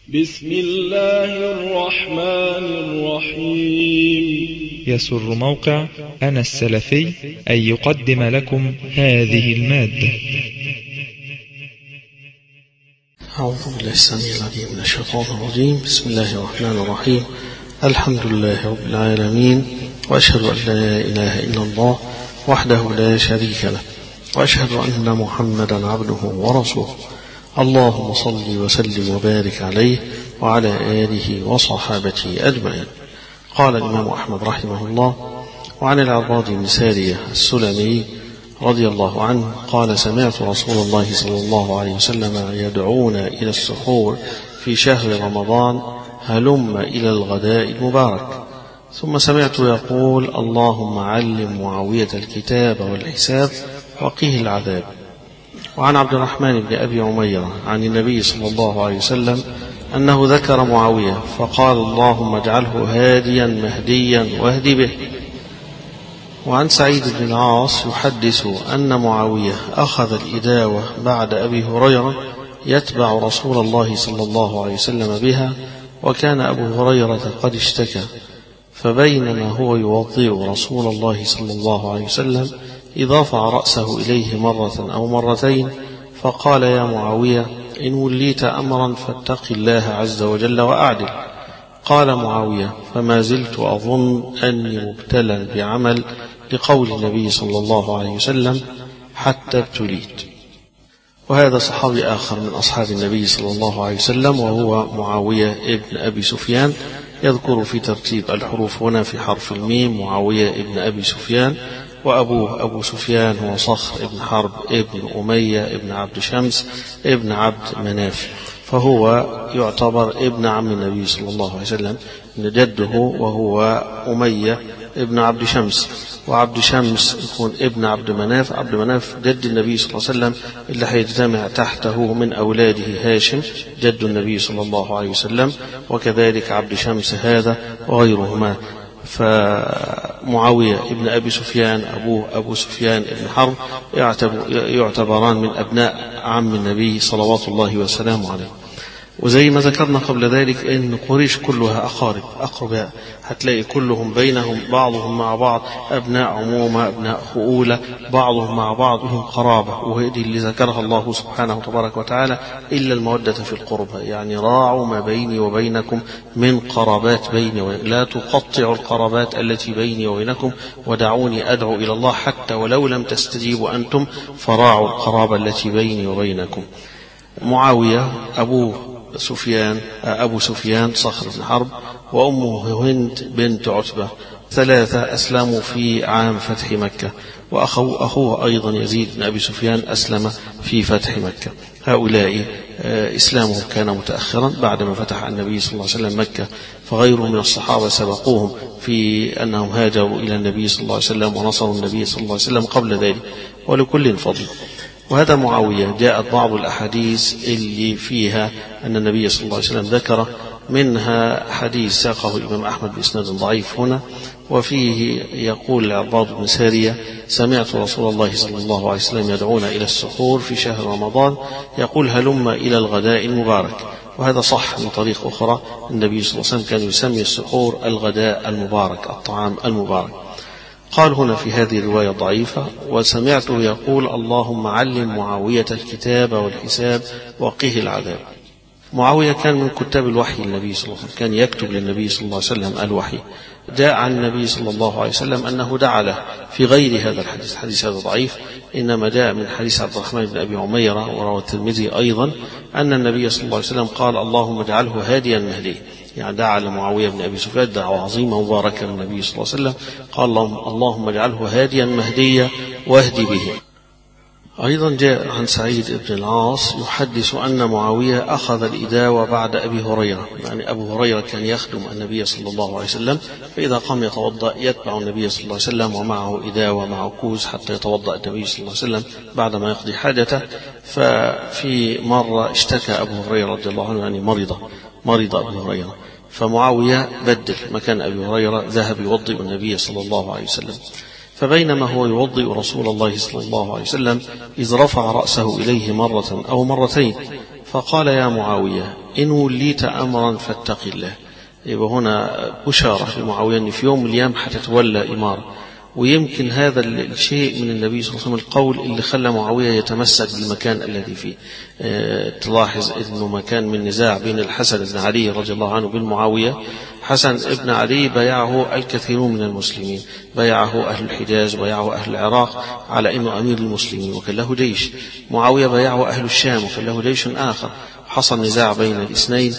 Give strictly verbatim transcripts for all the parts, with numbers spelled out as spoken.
بسم الله الرحمن الرحيم. يسر موقع أنا السلفي أن يقدم لكم هذه المادة. أعوذ بالله السميع العليم من الشيطان الرجيم. بسم الله الرحمن الرحيم. الحمد لله رب العالمين، وأشهد أن لا إله إلا الله وحده لا شريك له، وأشهد أن محمدا عبده ورسوله. اللهم صل وسلم وبارك عليه وعلى آله وصحابته أجمعين. قال الإمام أحمد رحمه الله: وعن العرباض بن سارية السلمي رضي الله عنه قال: سمعت رسول الله صلى الله عليه وسلم يدعونا إلى السحور في شهر رمضان: هلم إلى الغداء المبارك. ثم سمعت يقول: اللهم علم معاوية الكتاب والحساب وقيه العذاب. وعن عبد الرحمن بن أبي عميرة عن النبي صلى الله عليه وسلم أنه ذكر معاوية فقال: اللهم اجعله هاديا مهديا واهد به. وعن سعيد بن العاص يحدث أن معاوية أخذ الإداوة بعد أبي هريرة يتبع رسول الله صلى الله عليه وسلم بها، وكان أبو هريرة قد اشتكى، فبينما هو يوضئ رسول الله صلى الله عليه وسلم إذ رفع رأسه إليه مرة أو مرتين فقال: يا معاوية، إن وليت أمرا فاتق الله عز وجل وأعدل. قال معاوية: فما زلت أظن أني مبتلى بعمل لقول النبي صلى الله عليه وسلم حتى ابتليت. وهذا صحابي آخر من أصحاب النبي صلى الله عليه وسلم، وهو معاوية ابن أبي سفيان. يذكر في ترتيب الحروف هنا في حرف الميم معاوية ابن أبي سفيان، وأبوه أبو سفيان هو صخر ابن حرب ابن أمية ابن عبد شمس ابن عبد مناف، فهو يعتبر ابن عم النبي صلى الله عليه وسلم، إن جده وهو أمية ابن عبد شمس، وعبد شمس يكون ابن عبد مناف. عبد مناف جد النبي صلى الله عليه وسلم اللي هيجتمع تحته من أولاده هاشم جد النبي صلى الله عليه وسلم، وكذلك عبد شمس هذا وغيرهما. فمعاوية ابن أبي سفيان أبوه أبو سفيان ابن حرب يعتبران من أبناء عم النبي صلوات الله وسلامه عليه. وزي ما ذكرنا قبل ذلك إن قريش كلها أقارب أقرباء، هتلاقي كلهم بينهم بعضهم مع بعض أبناء عمومة أبناء خؤولة، بعضهم مع بعض لهم قرابة، وهذه اللي ذكرها الله سبحانه وتبارك وتعالى: إلا المودة في القربى، يعني راعوا ما بيني وبينكم من قرابات بيني وبينكم، لا تقطعوا القرابات التي بيني وبينكم، ودعوني أدعو إلى الله حتى ولو لم تستجيبوا أنتم فراعوا القرابة التي بيني وبينكم. معاوية أبوه سفيان أبو سفيان صخر بن حرب، وأمه هند بنت عتبة، ثلاثة أسلموا في عام فتح مكة، وأخوه أخوه أيضا يزيد بن أبي سفيان أسلم في فتح مكة. هؤلاء إسلامهم كان متأخرا بعدما فتح النبي صلى الله عليه وسلم مكة، فغيرهم من الصحابة سبقوهم في أنهم هاجروا إلى النبي صلى الله عليه وسلم ونصروا النبي صلى الله عليه وسلم قبل ذلك، ولكل فضل. وهذا معاوية جاءت بعض الأحاديث اللي فيها أن النبي صلى الله عليه وسلم ذكر، منها حديث ساقه الإمام أحمد بإسناد ضعيف هنا، وفيه يقول العرباض بن سارية: سمعت رسول الله صلى الله عليه وسلم يدعونا إلى السحور في شهر رمضان يقول: هلم إلى الغداء المبارك. وهذا صح من طريق أخرى، النبي صلى الله عليه وسلم كان يسمي السحور الغداء المبارك، الطعام المبارك. قال هنا في هذه الرواية ضعيفة: وسمعته يقول: اللهم علم معاوية الكتاب والحساب وقيه العذاب. معاوية كان من كتاب الوحي للنبي صلى الله عليه وسلم، كان يكتب للنبي صلى الله عليه وسلم الوحي. جاء عن النبي صلى الله عليه وسلم أنه دعا له في غير هذا الحديث، الحديث هذا ضعيف، إنما جاء من حديث عبد الرحمن بن أبي عميرة وروى الترمذي أيضا أن النبي صلى الله عليه وسلم قال: اللهم اجعله هاديا مهديا، يعني دعا لمعاوية بن أبي سفيان دعوة عظيمة مباركة للنبي صلى الله عليه وسلم، قال: اللهم اجعله هاديا مهديا واهد به. أيضا جاء عن سعيد بن العاص يحدث أن معاوية أخذ الإداوة بعد أبي هريرة، يعني أبو هريرة كان يخدم النبي صلى الله عليه وسلم، فإذا قام يتوضأ يتبع النبي صلى الله عليه وسلم ومعه إداوة معه كوز حتى يتوضأ النبي صلى الله عليه وسلم بعدما يقضي حاجته. ففي مرة اشتكى أبو هريرة رضي الله عنه، يعني مرض مرض أبو هريرة، فمعاوية بدل مكان أبي هريرة ذهب يوضئ النبي صلى الله عليه وسلم. فبينما هو يوضئ رسول الله صلى الله عليه وسلم إذ رفع رأسه إليه مرة أو مرتين فقال يا معاوية إن وليت أمرا فاتق الله. يبقى هنا بشارة لمعاوية أن في يوم من الأيام حتتولى إمارة. ويمكن هذا الشيء من النبي صلى الله عليه وسلم القول اللي خلى معاوية يتمسك بالمكان الذي فيه. اه تلاحظ أنه مكان من نزاع بين الحسن بن علي رضي الله عنه وبين معاوية. حسن بن علي بايعه الكثيرون من المسلمين، بايعه أهل الحجاز، بايعه أهل العراق على أنه أمير المسلمين وكان له جيش. معاوية بايعه أهل الشام وكان له جيش آخر. حصل نزاع بين الاثنين،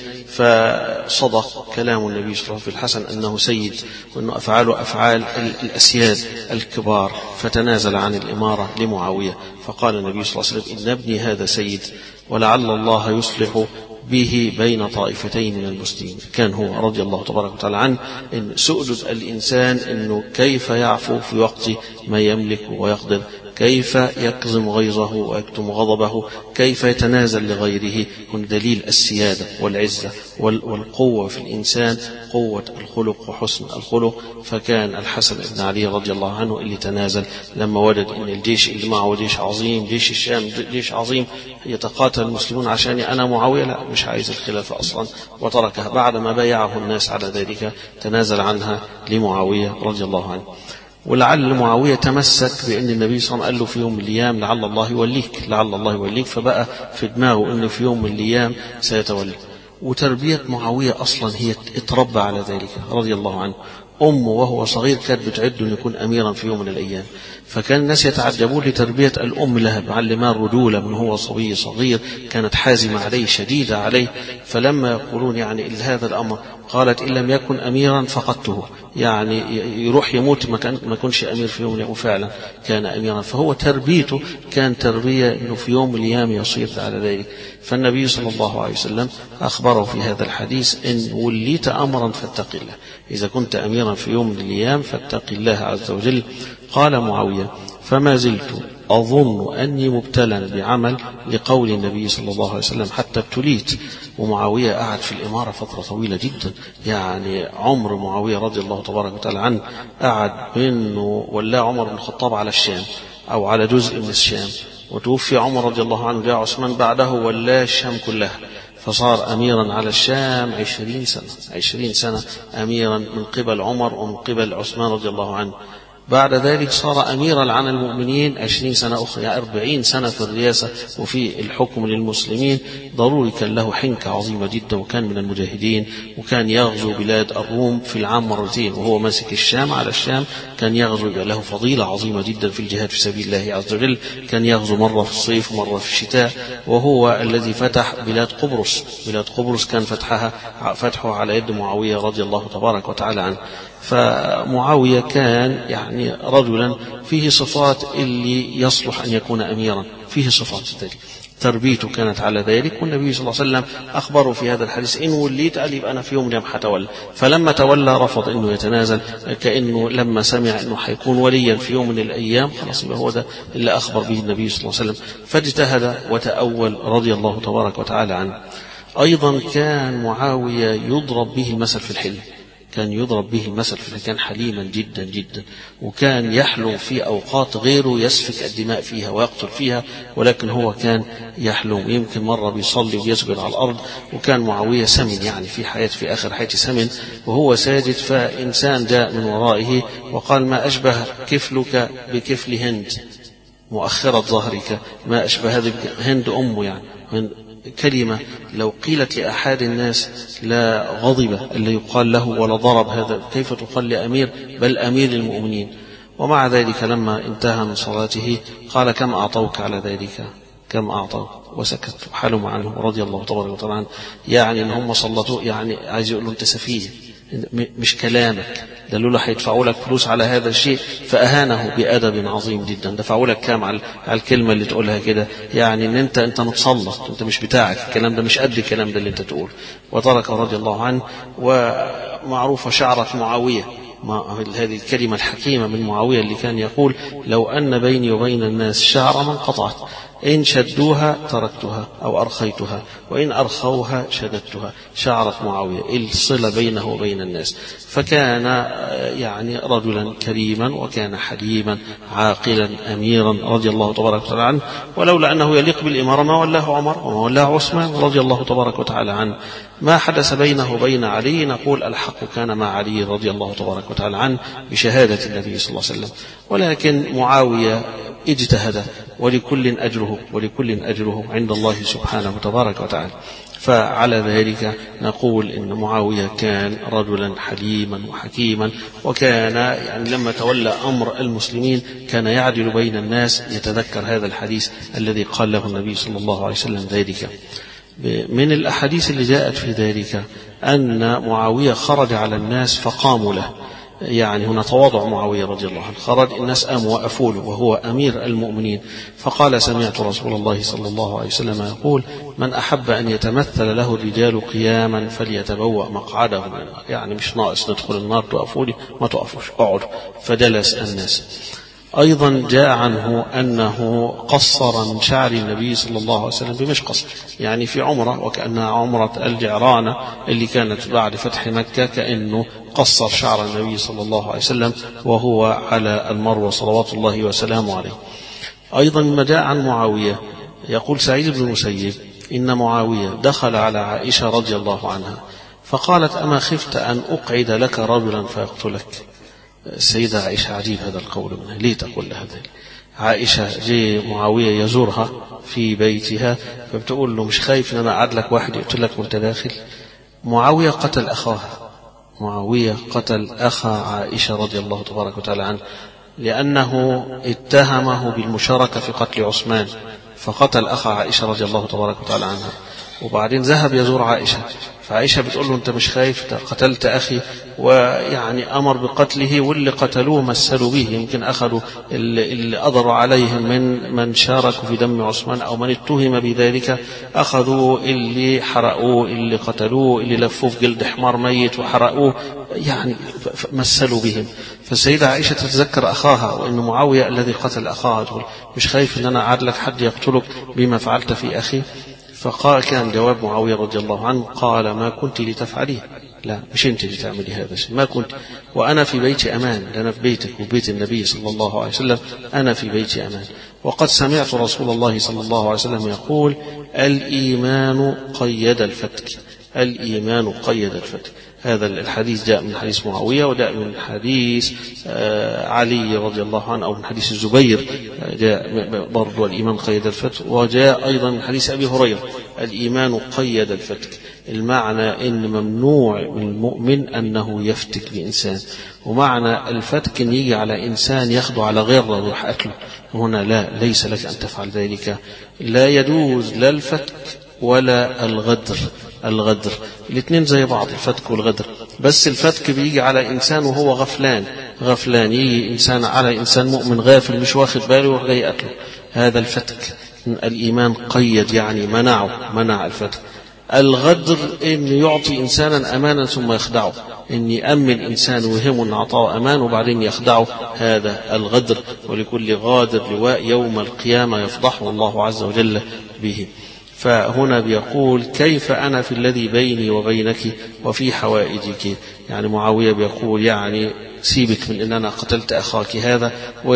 فصدق كلام النبي صلى الله عليه وسلم في الحسن أنه سيد وأنه أفعاله أفعال الأسياد الكبار، فتنازل عن الإمارة لمعاوية. فقال النبي صلى الله عليه وسلم إن ابني هذا سيد ولعل الله يصلح به بين طائفتين من المسلمين. كان هو رضي الله تبارك وتعالى عنه إن سؤدد الإنسان أنه كيف يعفو في وقت ما يملك ويقدر، كيف يكظم غيظه ويكتم غضبه، كيف يتنازل لغيره. هنا دليل السيادة والعزة والقوة في الإنسان، قوة الخلق وحسن الخلق. فكان الحسن بن علي رضي الله عنه اللي تنازل لما وجد أن الجيش اللي معه جيش عظيم، جيش الشام جيش عظيم، يتقاتل المسلمون عشاني أنا معاوية، لا مش عايز الخلافة أصلا، وتركها. بعدما بايعه الناس على ذلك تنازل عنها لمعاوية رضي الله عنه. ولعل معاوية تمسك بأن النبي صلى الله عليه وسلم قال له في يوم من الأيام لعل الله يوليك، لعل الله يوليك، فبقى في دماغه أنه في يوم من الأيام سيتولى. وتربية معاوية أصلا هي اتربى على ذلك رضي الله عنه. أمه وهو صغير كانت بتعد أن يكون أميرا في يوم من الأيام، فكان الناس يتعجبون لتربية الأم لها، معلمة الرجولة من هو صبي صغير، كانت حازمة عليه شديدة عليه. فلما يقولون يعني هذا الأمر قالت إن لم يكن أميرا فقدته، يعني يروح يموت ما كان ما كنش أمير في يوم، وفعلا كان أميرا. فهو تربيته كان تربية أنه في يوم من الأيام يصير على ذلك. فالنبي صلى الله عليه وسلم أخبره في هذا الحديث إن وليت أمرا فاتق الله، إذا كنت أميرا في يوم من الأيام فاتق الله عز وجل. قال معاوية فما زلت أظن أني مبتلا بعمل لقول النبي صلى الله عليه وسلم حتى ابتليت. ومعاوية قعد في الإمارة فترة طويلة جدا، يعني عمر معاوية رضي الله تبارك وتعالى عنه قعد منه ولا عمر بن الخطاب على الشام أو على جزء من الشام، وتوفي عمر رضي الله عنه، جاء عثمان بعده ولا الشام كلها، فصار أميرا على الشام عشرين سنة عشرين سنة أميرا من قبل عمر ومن قبل عثمان رضي الله عنه. بعد ذلك صار أميرا عن المؤمنين عشرين سنة أخرى، يعني أربعين سنة في الرئاسة وفي الحكم للمسلمين. ضروري كان له حنكة عظيمة جدا، وكان من المجاهدين، وكان يغزو بلاد الروم في العام مرتين، وهو ماسك الشام على الشام كان يغزو، له فضيلة عظيمة جدا في الجهاد في سبيل الله عز وجل. كان يغزو مرة في الصيف ومرة في الشتاء، وهو الذي فتح بلاد قبرص. بلاد قبرص كان فتحها فتحه على يد معاوية رضي الله تبارك وتعالى عنه. فمعاوية كان يعني رجلا فيه صفات اللي يصلح أن يكون أميرا، فيه صفات ذلك، تربيته كانت على ذلك. والنبي صلى الله عليه وسلم أخبره في هذا الحديث إن وليت قال يبقى أنا في يوم من الأيام حتولى. فلما تولى رفض إنه يتنازل، كأنه لما سمع إنه حيكون وليا في يوم من الأيام خلاص يبقى هو ده اللي أخبر به النبي صلى الله عليه وسلم. فاجتهد وتأول رضي الله تبارك وتعالى عنه. أيضا كان معاوية يضرب به المثل في الحلم، كان يضرب به المثل، فكان حليما جدا جدا، وكان يحلم في أوقات غيره يسفك الدماء فيها ويقتل فيها، ولكن هو كان يحلم. يمكن مرة بيصلي ويسجد على الأرض، وكان معاوية سمن، يعني في حياة في آخر حياته سمن وهو ساجد، فإنسان جاء من ورائه وقال ما أشبه كفلك بكفل هند مؤخرة ظهرك، ما أشبه هذه هند أمه، يعني كلمة لو قيلت لأحد الناس لا غضب اللي يقال له ولا ضرب، هذا كيف تقال لأمير، بل أمير المؤمنين. ومع ذلك لما انتهى من صلاته قال كم أعطوك على ذلك، كم أعطوك، وسكت وحلم عنه رضي الله تبارك وتعالى عنه. يعني إن هم سلطوا، يعني عايز يقولوا أنت سفيه، مش كلامك، قالوا له هيدفعوا لك فلوس على هذا الشيء، فأهانه بأدب عظيم جدا. دفعوا لك كام على الكلمة اللي تقولها كده، يعني ان انت انت متسلط، انت مش بتاعك الكلام ده، مش قد الكلام ده اللي انت تقول. وترك رضي الله عنه. ومعروفة شعرة معاوية، هذه الكلمة الحكيمة من معاوية اللي كان يقول لو أن بيني وبين الناس شعر من قطعت، إن شدوها تركتها أو أرخيتها، وإن أرخوها شددتها. شعرت معاوية الصلة بينه وبين الناس، فكان يعني رجلا كريما وكان حليما عاقلا أميرا رضي الله تبارك وتعالى عنه، ولولا أنه يليق بالإمارة ما ولاه عمر وما ولاه عثمان رضي الله تبارك وتعالى عنه. ما حدث بينه وبين علي نقول الحق كان مع علي رضي الله تبارك وتعالى عنه بشهادة النبي صلى الله عليه وسلم. ولكن معاوية اجتهد، ولكل أجره ولكل أجره عند الله سبحانه وتبارك وتعالى. فعلى ذلك نقول إن معاوية كان رجلا حليما وحكيما، وكان يعني لما تولى أمر المسلمين كان يعدل بين الناس. يتذكر هذا الحديث الذي قال له النبي صلى الله عليه وسلم ذلك. من الأحاديث اللي جاءت في ذلك أن معاوية خرج على الناس فقاموا له، يعني هنا تواضع معاوية رضي الله عنه، خرج الناس قاموا وقفوا له وهو أمير المؤمنين، فقال سمعت رسول الله صلى الله عليه وسلم يقول من أحب أن يتمثل له الرجال قياما فليتبوأ مقعده من النار. يعني مش ناقص ندخل النار تقفوا لي، ما تقفوش اقعدوا. فجلس الناس. أيضا جاء عنه أنه قصر من شعر النبي صلى الله عليه وسلم بمشقص، يعني في عمرة وكأنها عمرة الجعرانة اللي كانت بعد فتح مكة، كأنه قصر شعر النبي صلى الله عليه وسلم وهو على المروة صلوات الله وسلامه عليه. أيضا ما جاء عن معاوية يقول سعيد بن المسيب إن معاوية دخل على عائشة رضي الله عنها فقالت أما خفت أن أقعد لك رجلا فيقتلك. السيدة عائشة عجيب هذا القول منها، ليه تقول لها ذلك؟ عائشة جي معاوية يزورها في بيتها فبتقول له مش خايف أن أنا أقعد لك واحد يقتلك وانت داخل؟ معاوية قتل أخاها، معاوية قتل أخا عائشة رضي الله تبارك وتعالى عنه، لأنه اتهمه بالمشاركة في قتل عثمان، فقتل أخا عائشة رضي الله تبارك وتعالى عنها. وبعدين ذهب يزور عائشة، فعائشة بتقول له أنت مش خايف قتلت أخي؟ ويعني أمر بقتله، واللي قتلوه مثلوا به، يمكن أخذوا اللي, اللي أضروا عليهم من من شاركوا في دم عثمان أو من اتهم بذلك، أخذوا اللي حرقوه، اللي قتلوه، اللي لفوه في جلد حمار ميت وحرقوه، يعني مثلوا بهم. فالسيدة عائشة تتذكر أخاها وأن معاوية الذي قتل أخاها، تقول مش خايف أن أنا أعد لك حد يقتلك بما فعلت في أخي؟ فقال كان جواب معاوية رضي الله عنه قال ما كنت لتفعليه، لا مش أنت اللي تعملي هذا الشيء، ما كنت، وأنا في بيت أمان، أنا في بيتك وبيت النبي صلى الله عليه وسلم، أنا في بيت أمان. وقد سمعت رسول الله صلى الله عليه وسلم يقول الإيمان قيد الفتك، الإيمان قيد الفتك. هذا الحديث جاء من حديث معاوية، وجاء من حديث علي رضي الله عنه، أو من حديث الزبير جاء برضو الإيمان قيد الفتك، وجاء أيضا من حديث أبي هريرة الإيمان قيد الفتك. المعنى إن ممنوع من المؤمن أنه يفتك بإنسان، ومعنى الفتك أن يجي على إنسان يخضع على غيره ويروح أكله، هنا لا، ليس لك أن تفعل ذلك. لا يجوز لا الفتك ولا الغدر. الغدر الاثنين زي بعض، الفتك والغدر، بس الفتك بيجي على إنسان وهو غفلان، غفلان يجي إنسان على إنسان مؤمن غافل مش واخد باله ويروح جاي قتله، هذا الفتك. الإيمان قيد يعني منعه، منع الفتك. الغدر إن يعطي إنسانا أمانا ثم يخدعه، إن يأمن إنسان ويهمه أن أعطاه أمان وبعدين يخدعه، هذا الغدر. ولكل غادر لواء يوم القيامة يفضحه الله عز وجل به. فهنا بيقول كيف أنا في الذي بيني وبينك وفي حوائجك، يعني معاوية بيقول يعني سيبك من أن أنا قتلت أخاك هذا،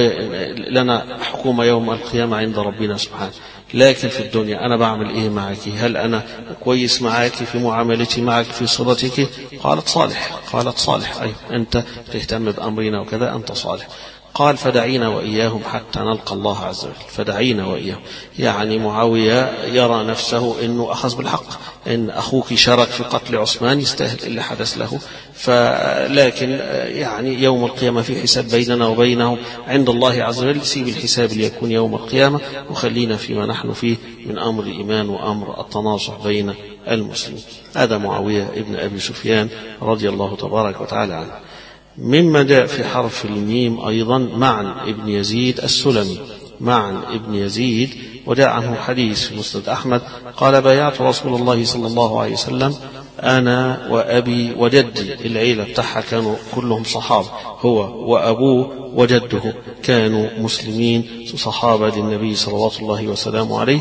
ولنا حكومة يوم القيامة عند ربنا سبحانه، لكن في الدنيا أنا بعمل إيه معك؟ هل أنا كويس معك في معاملتي معك في صلتك؟ قالت صالح، قالت صالح، أيوة أنت تهتم بأمرنا وكذا، أنت صالح. قال فدعينا وإياهم حتى نلقى الله عز وجل، فدعينا وإياهم، يعني معاوية يرى نفسه أنه أخذ بالحق، إن أخوك شارك في قتل عثمان يستاهل اللي حدث له، فلكن يعني يوم القيامة في حساب بيننا وبينه عند الله عز وجل، سيب الحساب ليكون يوم القيامة وخلينا فيما نحن فيه من أمر الإيمان وأمر التناصح بين المسلمين. هذا معاوية ابن أبي سفيان رضي الله تبارك وتعالى عنه. مما جاء في حرف الميم أيضا معن ابن يزيد السلمي، معن ابن يزيد، وجاء عنه حديث في مسند أحمد قال بايعت رسول الله صلى الله عليه وسلم أنا وأبي وجدي، العيلة بتاعها كانوا كلهم صحابة، هو وأبوه وجده كانوا مسلمين صحابة للنبي صلوات الله وسلامه عليه،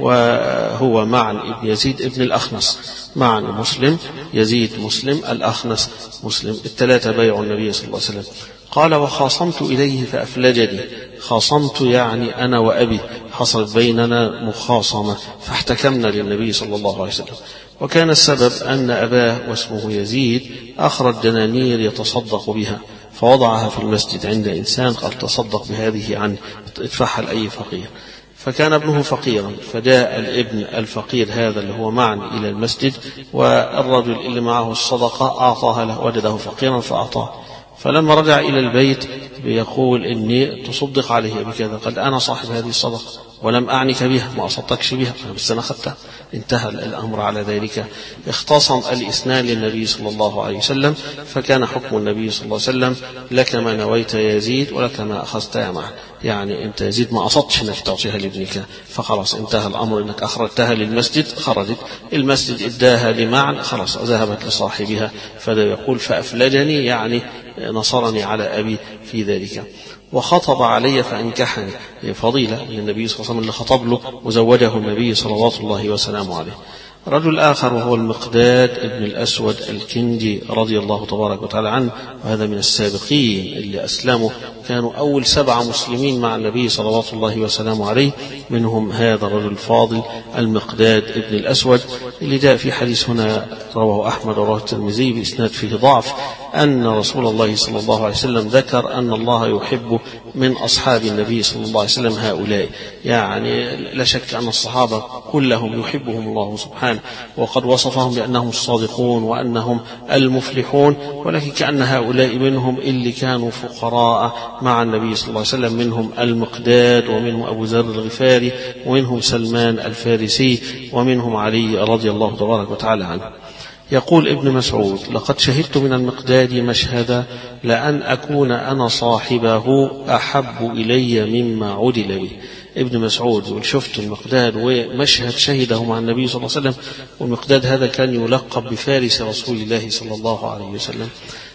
وهو معن ابن يزيد ابن الأخنس، معن مسلم، يزيد مسلم، الأخنس مسلم، الثلاثة بايعوا النبي صلى الله عليه وسلم. قال وخاصمت إليه فأفلجني، خاصمت يعني أنا وأبي حصلت بيننا مخاصمة فاحتكمنا للنبي صلى الله عليه وسلم. وكان السبب أن أباه واسمه يزيد أخرج دنانير يتصدق بها فوضعها في المسجد عند إنسان قال تصدق بهذه عنه ادفعها لأي فقير، فكان ابنه فقيرا، فجاء الابن الفقير هذا اللي هو معن إلى المسجد، والرجل اللي معه الصدقة أعطاها له، وجده فقيرا فأعطاه. فلما رجع إلى البيت بيقول إني تصدق عليه بكذا، قال أنا صاحب هذه الصدقة ولم أعنك بها، ما أصدقش بها، بس أنا أخذتها. انتهى الأمر على ذلك. اختصم الاثنان للنبي صلى الله عليه وسلم، فكان حكم النبي صلى الله عليه وسلم لك ما نويت يا يزيد ولك ما أخذت يا معن، يعني أنت يزيد ما قصدتش أنك تعطيها لابنك، فخلاص انتهى الأمر، أنك أخرجتها للمسجد خرجت، المسجد إداها لمعن خلاص ذهبت لصاحبها. فده يقول فأفلجني يعني نصرني على أبي في ذلك. وخطب علي فأنكحني، فضيلة للنبي صلى الله عليه وسلم اللي خطب له وزوجه النبي صلوات الله وسلامه عليه. رجل آخر وهو المقداد ابن الأسود الكندي رضي الله تبارك وتعالى عنه، وهذا من السابقين اللي أسلموا، كانوا أول سبعة مسلمين مع النبي صلوات الله وسلامه عليه، منهم هذا الرجل الفاضل المقداد ابن الأسود اللي جاء في حديث هنا رواه أحمد ورواه الترمذي بإسناد فيه ضعف، أن رسول الله صلى الله عليه وسلم ذكر أن الله يحب من أصحاب النبي صلى الله عليه وسلم هؤلاء، يعني لا شك أن الصحابة كلهم يحبهم الله سبحانه، وقد وصفهم بأنهم الصادقون وأنهم المفلحون، ولكن كأن هؤلاء منهم اللي كانوا فقراء مع النبي صلى الله عليه وسلم، منهم المقداد ومنهم أبو ذر الغفاري ومنهم سلمان الفارسي ومنهم علي رضي الله تبارك وتعالى عنه. يقول ابن مسعود لقد شهدت من المقداد مشهدا لأن أكون أنا صاحبه أحب إلي مما عدل به. ابن مسعود يقول شفت المقداد ومشهد شهده مع النبي صلى الله عليه وسلم، والمقداد هذا كان يلقب بفارس رسول الله صلى الله عليه وسلم.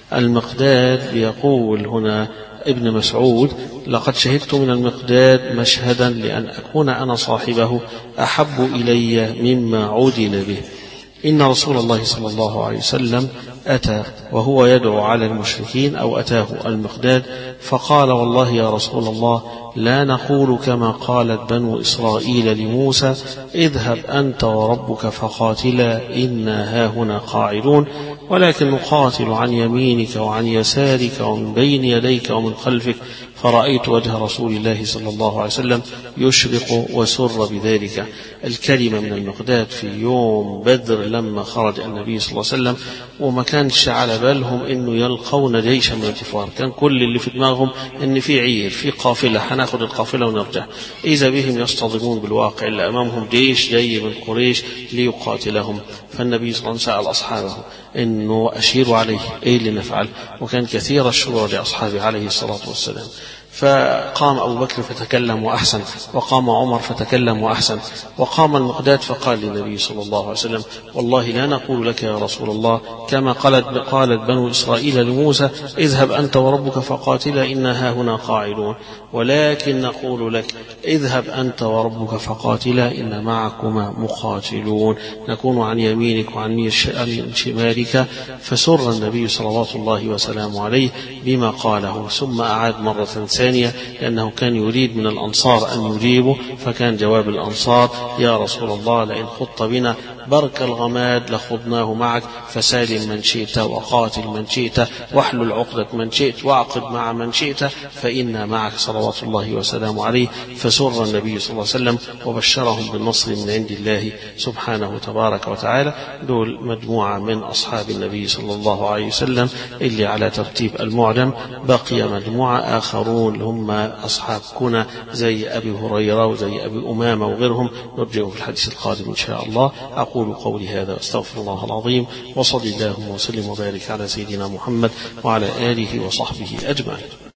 المقداد يقول هنا ابن مسعود لقد شهدت من المقداد مشهدا لأن أكون أنا صاحبه أحب إلي مما عدل به. إن رسول الله صلى الله عليه وسلم أتى وهو يدعو على المشركين، أو أتاه المقداد فقال والله يا رسول الله لا نقول كما قالت بنو إسرائيل لموسى اذهب أنت وربك فقاتلا إنا هاهنا قاعدون، ولكن نقاتل عن يمينك وعن يسارك ومن بين يديك ومن خلفك. فرأيت وجه رسول الله صلى الله عليه وسلم يشرق وسر بذلك. الكلمة من المقداد في يوم بدر لما خرج النبي صلى الله عليه وسلم، وما كانش على بالهم انه يلقون جيشا من الكفار، كان كل اللي في دماغهم ان في عير في قافلة هناخد القافلة ونرجع، اذا بهم يصطدمون بالواقع اللي امامهم جيش جاي من قريش ليقاتلهم. فالنبي صلى الله عليه وسلم سأل أصحابه انه اشيروا عليه ايه اللي نفعل، وكان كثير الشورى لاصحابه عليه الصلاة والسلام. فقام أبو بكر فتكلم وأحسن، وقام عمر فتكلم وأحسن، وقام المقداد فقال للنبي صلى الله عليه وسلم والله لا نقول لك يا رسول الله كما قالت قالت بنو إسرائيل لموسى اذهب أنت وربك فقاتلا إنا هاهنا قاعدون، ولكن نقول لك اذهب أنت وربك فقاتلا إن معكما مقاتلون، نكون عن يمينك وعن شمالك. فسر النبي صلوات الله وسلامه عليه بما قاله، ثم أعاد مرة ثانية لأنه كان يريد من الأنصار أن يجيبوا، فكان جواب الأنصار يا رسول الله لئن خضت بنا برك الغماد لخضناه معك، فسالم من شئت وقاتل من شئت واحلل عقدة من شئت واعقد مع من شئت فإنا معك صلوات الله وسلامه عليه. فسر النبي صلى الله عليه وسلم وبشرهم بالنصر من عند الله سبحانه تبارك وتعالى. دول مجموعة من أصحاب النبي صلى الله عليه وسلم اللي على ترتيب المعجم. بقي مجموعة آخرون هم أصحاب كنى زي أبي هريرة وزي أبي أمامة وغيرهم، نرجع في الحديث القادم إن شاء الله. أقول قولي هذا واستغفر الله العظيم، وصلى الله وسلم وبارك على سيدنا محمد وعلى آله وصحبه أجمعين.